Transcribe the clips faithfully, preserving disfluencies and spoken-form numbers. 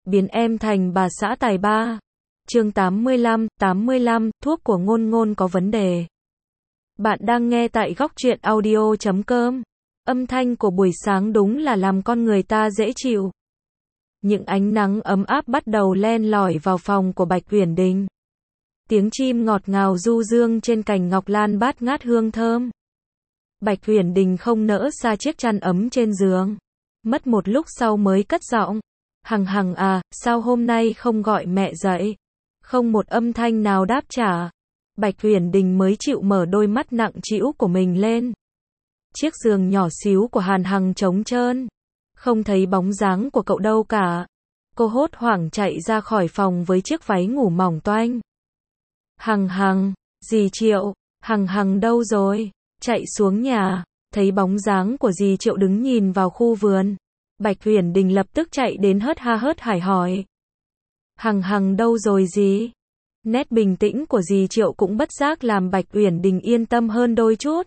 biến em thành bà xã tài ba. Chương tám mươi lăm, tám mươi lăm, thuốc của Ngôn Ngôn có vấn đề. Bạn đang nghe tại góc truyện audio chấm com. Âm thanh của buổi sáng đúng là làm con người ta dễ chịu. Những ánh nắng ấm áp bắt đầu len lỏi vào phòng của Bạch Uyển Đình. Tiếng chim ngọt ngào du dương trên cành ngọc lan bát ngát hương thơm. Bạch Uyển Đình không nỡ xa chiếc chăn ấm trên giường. Mất một lúc sau mới cất giọng. Hằng Hằng à, sao hôm nay không gọi mẹ dậy? Không một âm thanh nào đáp trả. Bạch Uyển Đình mới chịu mở đôi mắt nặng trĩu của mình lên. Chiếc giường nhỏ xíu của Hàn Hằng trống trơn. Không thấy bóng dáng của cậu đâu cả. Cô hốt hoảng chạy ra khỏi phòng với chiếc váy ngủ mỏng toanh. Hằng Hằng, dì Triệu, Hằng Hằng đâu rồi? Chạy xuống nhà, thấy bóng dáng của dì Triệu đứng nhìn vào khu vườn. Bạch Uyển Đình lập tức chạy đến hớt ha hớt hải hỏi. Hằng Hằng đâu rồi dì? Nét bình tĩnh của dì Triệu cũng bất giác làm Bạch Uyển Đình yên tâm hơn đôi chút.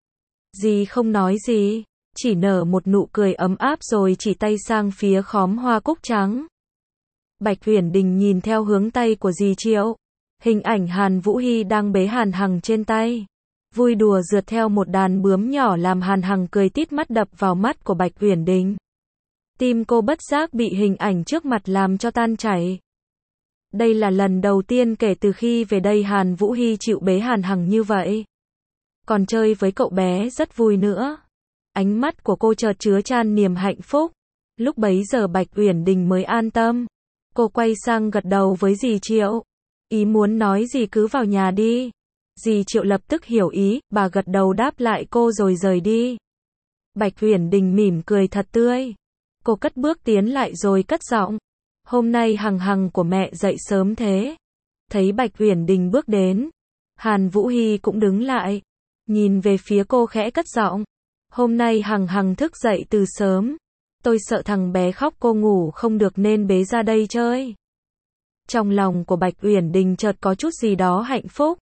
Dì không nói gì, chỉ nở một nụ cười ấm áp rồi chỉ tay sang phía khóm hoa cúc trắng. Bạch Uyển Đình nhìn theo hướng tay của dì Triệu. Hình ảnh Hàn Vũ Hy đang bế Hàn Hằng trên tay. Vui đùa rượt theo một đàn bướm nhỏ làm Hàn Hằng cười tít mắt đập vào mắt của Bạch Uyển Đình. Tim cô bất giác bị hình ảnh trước mặt làm cho tan chảy. Đây là lần đầu tiên kể từ khi về đây Hàn Vũ Hy chịu bế Hàn Hằng như vậy. Còn chơi với cậu bé rất vui nữa. Ánh mắt của cô chợt chứa chan niềm hạnh phúc. Lúc bấy giờ Bạch Uyển Đình mới an tâm. Cô quay sang gật đầu với dì Triệu. Ý muốn nói gì cứ vào nhà đi. Dì Triệu lập tức hiểu ý, bà gật đầu đáp lại cô rồi rời đi. Bạch Uyển Đình mỉm cười thật tươi. Cô cất bước tiến lại rồi cất giọng. Hôm nay Hằng Hằng của mẹ dậy sớm thế. Thấy Bạch Uyển Đình bước đến. Hàn Vũ Hy cũng đứng lại. Nhìn về phía cô khẽ cất giọng. Hôm nay Hằng Hằng thức dậy từ sớm. Tôi sợ thằng bé khóc cô ngủ không được nên bế ra đây chơi. Trong lòng của Bạch Uyển Đình chợt có chút gì đó hạnh phúc.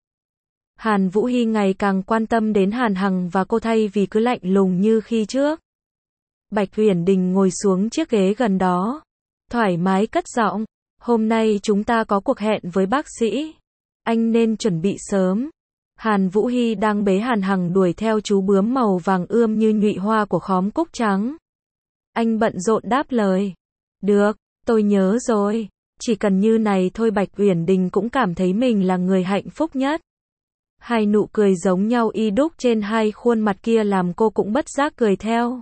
Hàn Vũ Hy ngày càng quan tâm đến Hàn Hằng và cô thay vì cứ lạnh lùng như khi trước. Bạch Uyển Đình ngồi xuống chiếc ghế gần đó. Thoải mái cất giọng. Hôm nay chúng ta có cuộc hẹn với bác sĩ. Anh nên chuẩn bị sớm. Hàn Vũ Hy đang bế Hàn Hằng đuổi theo chú bướm màu vàng ươm như nhụy hoa của khóm cúc trắng. Anh bận rộn đáp lời. Được, tôi nhớ rồi. Chỉ cần như này thôi Bạch Uyển Đình cũng cảm thấy mình là người hạnh phúc nhất. Hai nụ cười giống nhau y đúc trên hai khuôn mặt kia làm cô cũng bất giác cười theo.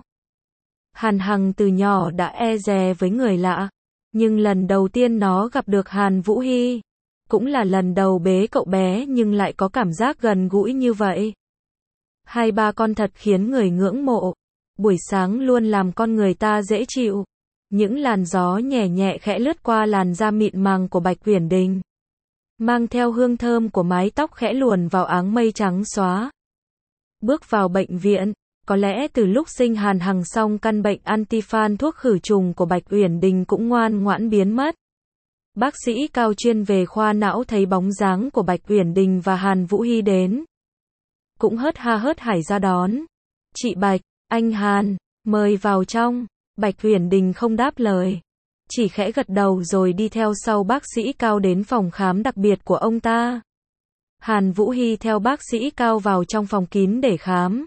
Hàn Hằng từ nhỏ đã e dè với người lạ. Nhưng lần đầu tiên nó gặp được Hàn Vũ Hy. Cũng là lần đầu bế cậu bé nhưng lại có cảm giác gần gũi như vậy. Hai ba con thật khiến người ngưỡng mộ. Buổi sáng luôn làm con người ta dễ chịu. Những làn gió nhẹ nhẹ khẽ lướt qua làn da mịn màng của Bạch Uyển Đình. Mang theo hương thơm của mái tóc khẽ luồn vào áng mây trắng xóa. Bước vào bệnh viện, có lẽ từ lúc sinh Hàn Hằng xong căn bệnh antifan thuốc khử trùng của Bạch Uyển Đình cũng ngoan ngoãn biến mất. Bác sĩ cao chuyên về khoa não thấy bóng dáng của Bạch Uyển Đình và Hàn Vũ Hy đến. Cũng hớt ha hớt hải ra đón. Chị Bạch, anh Hàn, mời vào trong. Bạch Uyển Đình không đáp lời. Chỉ khẽ gật đầu rồi đi theo sau bác sĩ cao đến phòng khám đặc biệt của ông ta. Hàn Vũ Hy theo bác sĩ cao vào trong phòng kín để khám.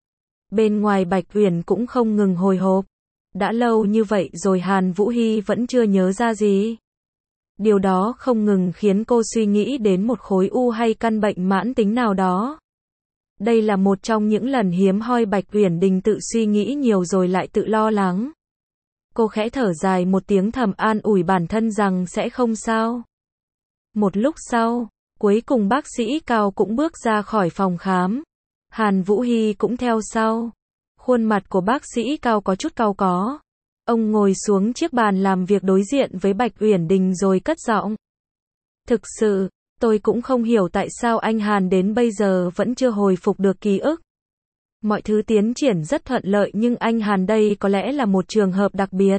Bên ngoài Bạch Uyển cũng không ngừng hồi hộp. Đã lâu như vậy rồi Hàn Vũ Hy vẫn chưa nhớ ra gì. Điều đó không ngừng khiến cô suy nghĩ đến một khối u hay căn bệnh mãn tính nào đó. Đây là một trong những lần hiếm hoi Bạch Uyển Đình tự suy nghĩ nhiều rồi lại tự lo lắng. Cô khẽ thở dài một tiếng thầm an ủi bản thân rằng sẽ không sao. Một lúc sau, cuối cùng bác sĩ cao cũng bước ra khỏi phòng khám. Hàn Vũ Hy cũng theo sau. Khuôn mặt của bác sĩ cao có chút cau có. Ông ngồi xuống chiếc bàn làm việc đối diện với Bạch Uyển Đình rồi cất giọng. Thực sự, tôi cũng không hiểu tại sao anh Hàn đến bây giờ vẫn chưa hồi phục được ký ức. Mọi thứ tiến triển rất thuận lợi nhưng anh Hàn đây có lẽ là một trường hợp đặc biệt.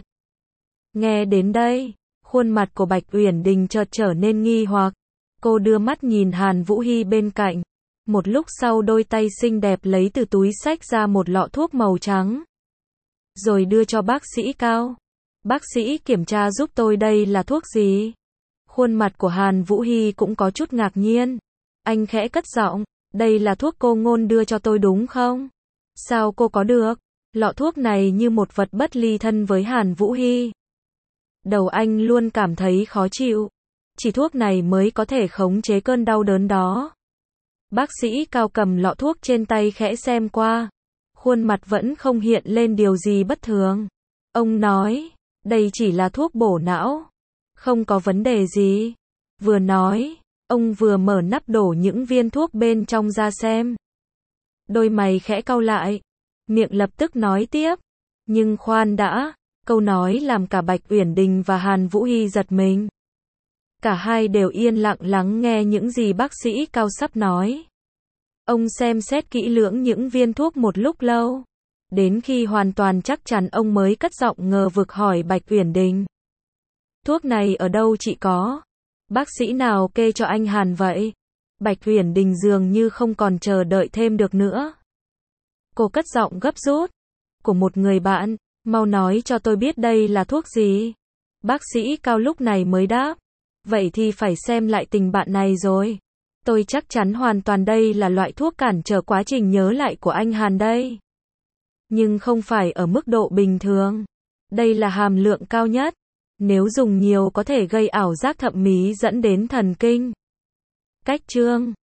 Nghe đến đây, khuôn mặt của Bạch Uyển Đình chợt trở nên nghi hoặc. Cô đưa mắt nhìn Hàn Vũ Hy bên cạnh. Một lúc sau đôi tay xinh đẹp lấy từ túi xách ra một lọ thuốc màu trắng. Rồi đưa cho bác sĩ cao. Bác sĩ kiểm tra giúp tôi đây là thuốc gì? Khuôn mặt của Hàn Vũ Hy cũng có chút ngạc nhiên. Anh khẽ cất giọng, đây là thuốc cô Ngôn đưa cho tôi đúng không? Sao cô có được? Lọ thuốc này như một vật bất ly thân với Hàn Vũ Hy. Đầu anh luôn cảm thấy khó chịu. Chỉ thuốc này mới có thể khống chế cơn đau đớn đó. Bác sĩ Cao cầm lọ thuốc trên tay khẽ xem qua. Khuôn mặt vẫn không hiện lên điều gì bất thường. Ông nói, đây chỉ là thuốc bổ não. Không có vấn đề gì. Vừa nói, ông vừa mở nắp đổ những viên thuốc bên trong ra xem. Đôi mày khẽ cau lại. Miệng lập tức nói tiếp. Nhưng khoan đã, câu nói làm cả Bạch Uyển Đình và Hàn Vũ Hy giật mình. Cả hai đều yên lặng lắng nghe những gì bác sĩ Cao sắp nói. Ông xem xét kỹ lưỡng những viên thuốc một lúc lâu. Đến khi hoàn toàn chắc chắn ông mới cất giọng ngờ vực hỏi Bạch Uyển Đình. Thuốc này ở đâu chị có? Bác sĩ nào kê cho anh Hàn vậy? Bạch Uyển Đình dường như không còn chờ đợi thêm được nữa. Cô cất giọng gấp rút. Của một người bạn, mau nói cho tôi biết đây là thuốc gì. Bác sĩ Cao lúc này mới đáp. Vậy thì phải xem lại tình bạn này rồi. Tôi chắc chắn hoàn toàn đây là loại thuốc cản trở quá trình nhớ lại của anh Hàn đây. Nhưng không phải ở mức độ bình thường. Đây là hàm lượng cao nhất. Nếu dùng nhiều có thể gây ảo giác thậm chí dẫn đến thần kinh. Cách chương